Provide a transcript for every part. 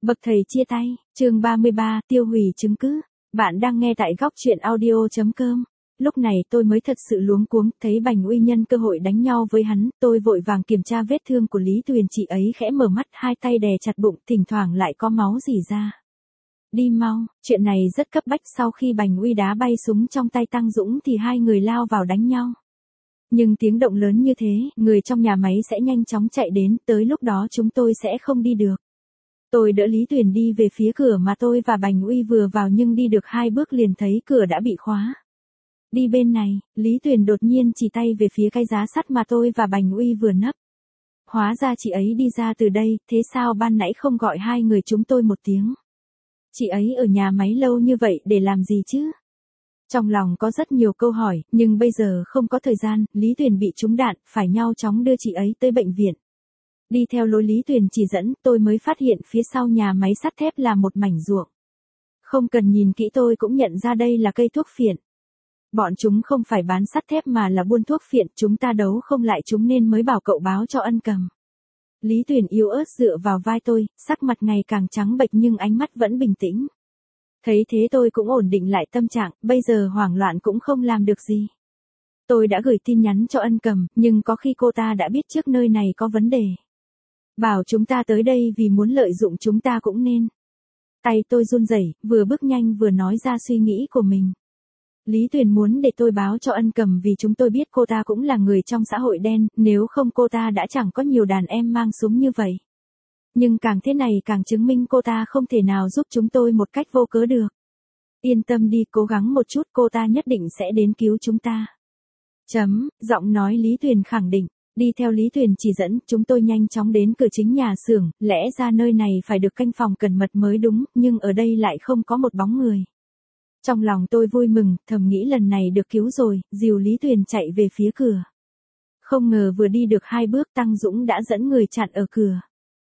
Bậc thầy chia tay, chương 33, tiêu hủy chứng cứ. Bạn đang nghe tại góc truyện audio.com. Lúc này tôi mới thật sự luống cuống, thấy Bành Uy nhân cơ hội đánh nhau với hắn, tôi vội vàng kiểm tra vết thương của Lý Tuyền, chị ấy khẽ mở mắt, hai tay đè chặt bụng, thỉnh thoảng lại có máu rỉ ra. Đi mau, chuyện này rất cấp bách, sau khi Bành Uy đá bay súng trong tay Tăng Dũng thì hai người lao vào đánh nhau. Nhưng tiếng động lớn như thế, người trong nhà máy sẽ nhanh chóng chạy đến, tới lúc đó chúng tôi sẽ không đi được. Tôi đỡ Lý Tuyền đi về phía cửa mà tôi và Bành Uy vừa vào, nhưng đi được 2 bước liền thấy cửa đã bị khóa. Đi bên này, Lý Tuyền đột nhiên chỉ tay về phía cái giá sắt mà tôi và Bành Uy vừa nấp. Hóa ra chị ấy đi ra từ đây, thế sao ban nãy không gọi hai người chúng tôi một tiếng? Chị ấy ở nhà máy lâu như vậy để làm gì chứ? Trong lòng có rất nhiều câu hỏi, nhưng bây giờ không có thời gian, Lý Tuyền bị trúng đạn, phải nhanh chóng đưa chị ấy tới bệnh viện. Đi theo lối Lý Tuyền chỉ dẫn, tôi mới phát hiện phía sau nhà máy sắt thép là một mảnh ruộng. Không cần nhìn kỹ tôi cũng nhận ra đây là cây thuốc phiện. Bọn chúng không phải bán sắt thép mà là buôn thuốc phiện, chúng ta đấu không lại chúng nên mới bảo cậu báo cho Ân Cầm. Lý Tuyền yếu ớt dựa vào vai tôi, sắc mặt ngày càng trắng bệch nhưng ánh mắt vẫn bình tĩnh. Thấy thế tôi cũng ổn định lại tâm trạng, bây giờ hoảng loạn cũng không làm được gì. Tôi đã gửi tin nhắn cho Ân Cầm, nhưng có khi cô ta đã biết trước nơi này có vấn đề. Bảo chúng ta tới đây vì muốn lợi dụng chúng ta cũng nên. Tay tôi run rẩy, vừa bước nhanh vừa nói ra suy nghĩ của mình. Lý Tuyền muốn để tôi báo cho Ân Cầm vì chúng tôi biết cô ta cũng là người trong xã hội đen, nếu không cô ta đã chẳng có nhiều đàn em mang súng như vậy. Nhưng càng thế này càng chứng minh cô ta không thể nào giúp chúng tôi một cách vô cớ được. Yên tâm đi, cố gắng một chút, cô ta nhất định sẽ đến cứu chúng ta. Giọng nói Lý Tuyền khẳng định. Đi theo Lý Tuyền chỉ dẫn, chúng tôi nhanh chóng đến cửa chính nhà xưởng, lẽ ra nơi này phải được canh phòng cẩn mật mới đúng, nhưng ở đây lại không có một bóng người. Trong lòng tôi vui mừng, thầm nghĩ lần này được cứu rồi, dìu Lý Tuyền chạy về phía cửa. Không ngờ vừa đi được 2 bước Tăng Dũng đã dẫn người chặn ở cửa.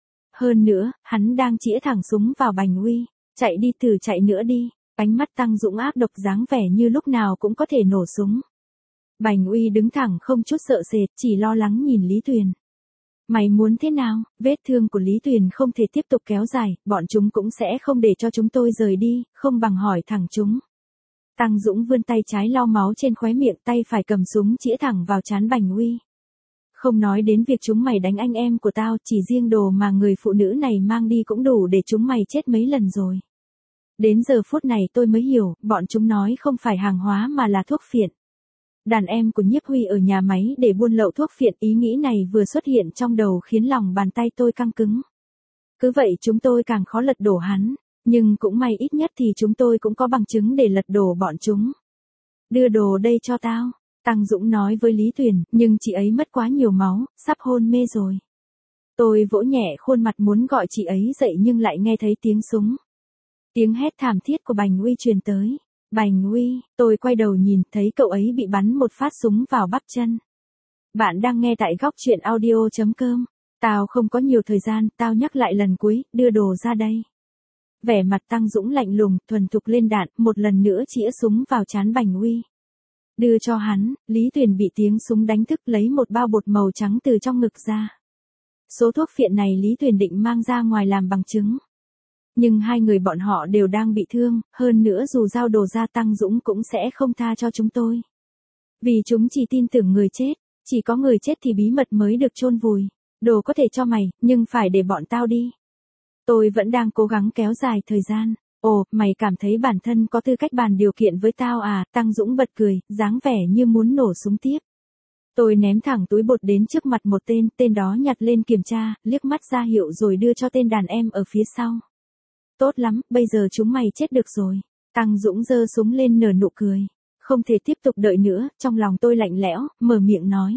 Hơn nữa, hắn đang chĩa thẳng súng vào Bành Uy. Chạy đi, thử chạy nữa đi. Ánh mắt Tăng Dũng ác độc, dáng vẻ như lúc nào cũng có thể nổ súng. Bành Uy đứng thẳng không chút sợ sệt, chỉ lo lắng nhìn Lý Tuyền. Mày muốn thế nào? Vết thương của Lý Tuyền không thể tiếp tục kéo dài, bọn chúng cũng sẽ không để cho chúng tôi rời đi, không bằng hỏi thẳng chúng. Tăng Dũng vươn tay trái lau máu trên khóe miệng, tay phải cầm súng chĩa thẳng vào trán Bành Uy. Không nói đến việc chúng mày đánh anh em của tao, chỉ riêng đồ mà người phụ nữ này mang đi cũng đủ để chúng mày chết mấy lần rồi. Đến giờ phút này tôi mới hiểu, bọn chúng nói không phải hàng hóa mà là thuốc phiện. Đàn em của Nhiếp Huy ở nhà máy để buôn lậu thuốc phiện, ý nghĩ này vừa xuất hiện trong đầu khiến lòng bàn tay tôi căng cứng. Cứ vậy chúng tôi càng khó lật đổ hắn, nhưng cũng may ít nhất thì chúng tôi cũng có bằng chứng để lật đổ bọn chúng. Đưa đồ đây cho tao, Tăng Dũng nói với Lý Tuyền, nhưng chị ấy mất quá nhiều máu, sắp hôn mê rồi. Tôi vỗ nhẹ khuôn mặt muốn gọi chị ấy dậy nhưng lại nghe thấy tiếng súng. Tiếng hét thảm thiết của Bành Uy truyền tới. Bành Uy, tôi quay đầu nhìn, thấy cậu ấy bị bắn một phát súng vào bắp chân. Bạn đang nghe tại góc truyện audio.com. Tao không có nhiều thời gian, tao nhắc lại lần cuối, đưa đồ ra đây. Vẻ mặt Tăng Dũng lạnh lùng, thuần thục lên đạn, một lần nữa chĩa súng vào trán Bành Uy. Đưa cho hắn, Lý Tuyền bị tiếng súng đánh thức, lấy một bao bột màu trắng từ trong ngực ra. Số thuốc phiện này Lý Tuyền định mang ra ngoài làm bằng chứng. Nhưng hai người bọn họ đều đang bị thương, hơn nữa dù giao đồ ra Tăng Dũng cũng sẽ không tha cho chúng tôi. Vì chúng chỉ tin tưởng người chết, chỉ có người chết thì bí mật mới được chôn vùi. Đồ có thể cho mày, nhưng phải để bọn tao đi. Tôi vẫn đang cố gắng kéo dài thời gian. Ồ, mày cảm thấy bản thân có tư cách bàn điều kiện với tao à? Tăng Dũng bật cười, dáng vẻ như muốn nổ súng tiếp. Tôi ném thẳng túi bột đến trước mặt một tên đó nhặt lên kiểm tra, liếc mắt ra hiệu rồi đưa cho tên đàn em ở phía sau. Tốt lắm, bây giờ chúng mày chết được rồi. Tăng Dũng giơ súng lên nở nụ cười. Không thể tiếp tục đợi nữa, trong lòng tôi lạnh lẽo, mở miệng nói.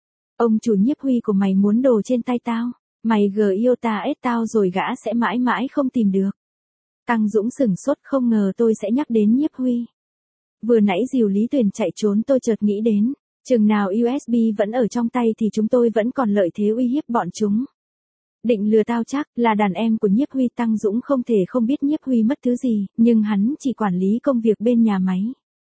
Ông chủ Nhiếp Huy của mày muốn đồ trên tay tao. Mày yêu ta ết tao rồi gã sẽ mãi mãi không tìm được. Tăng Dũng sửng sốt, không ngờ tôi sẽ nhắc đến Nhiếp Huy. Vừa nãy dìu Lý Tuyền chạy trốn tôi chợt nghĩ đến, chừng nào USB vẫn ở trong tay thì chúng tôi vẫn còn lợi thế uy hiếp bọn chúng. Định lừa tao chắc, là đàn em của Nhiếp Huy. Tăng Dũng không thể không biết Nhiếp Huy mất thứ gì, nhưng hắn chỉ quản lý công việc bên nhà máy.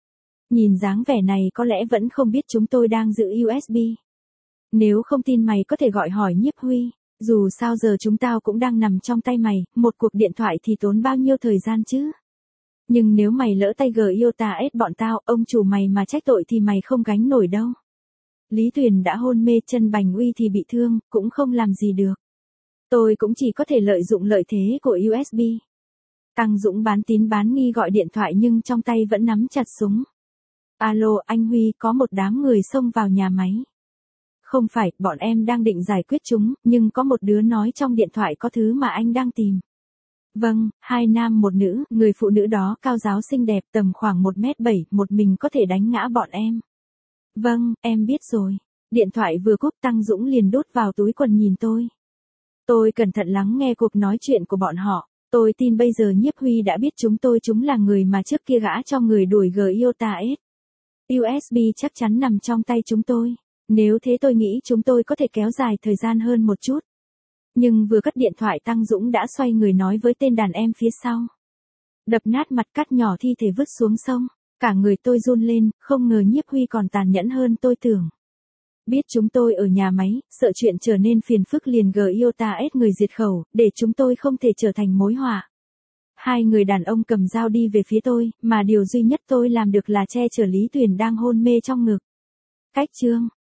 Nhìn dáng vẻ này có lẽ vẫn không biết chúng tôi đang giữ USB. Nếu không tin mày có thể gọi hỏi Nhiếp Huy. Dù sao giờ chúng tao cũng đang nằm trong tay mày, một cuộc điện thoại thì tốn bao nhiêu thời gian chứ? Nhưng nếu mày lỡ tay Iota S bọn tao, ông chủ mày mà trách tội thì mày không gánh nổi đâu. Lý Tuyền đã hôn mê, chân Bành Uy thì bị thương, cũng không làm gì được. Tôi cũng chỉ có thể lợi dụng lợi thế của USB. Tăng Dũng bán tín bán nghi gọi điện thoại nhưng trong tay vẫn nắm chặt súng. Alo, anh Huy, có một đám người xông vào nhà máy. Không phải, bọn em đang định giải quyết chúng, nhưng có một đứa nói trong điện thoại có thứ mà anh đang tìm. Vâng, 2 nam 1 nữ, người phụ nữ đó cao ráo xinh đẹp tầm khoảng 1m7, một mình có thể đánh ngã bọn em. Vâng, em biết rồi. Điện thoại vừa cúp, Tăng Dũng liền đút vào túi quần nhìn tôi. Tôi cẩn thận lắng nghe cuộc nói chuyện của bọn họ. Tôi tin bây giờ Nhiếp Huy đã biết chúng là người mà trước kia gã cho người đuổi Iota S. USB chắc chắn nằm trong tay chúng tôi. Nếu thế tôi nghĩ chúng tôi có thể kéo dài thời gian hơn một chút. Nhưng vừa cất điện thoại Tăng Dũng đã xoay người nói với tên đàn em phía sau. Đập nát mặt, cắt nhỏ thi thể vứt xuống sông. Cả người tôi run lên, không ngờ Nhiếp Huy còn tàn nhẫn hơn tôi tưởng. Biết chúng tôi ở nhà máy, sợ chuyện trở nên phiền phức liền Iota S người diệt khẩu, để chúng tôi không thể trở thành mối họa. 2 người đàn ông cầm dao đi về phía tôi, mà điều duy nhất tôi làm được là che chở Lý Tuyền đang hôn mê trong ngực. Cách chương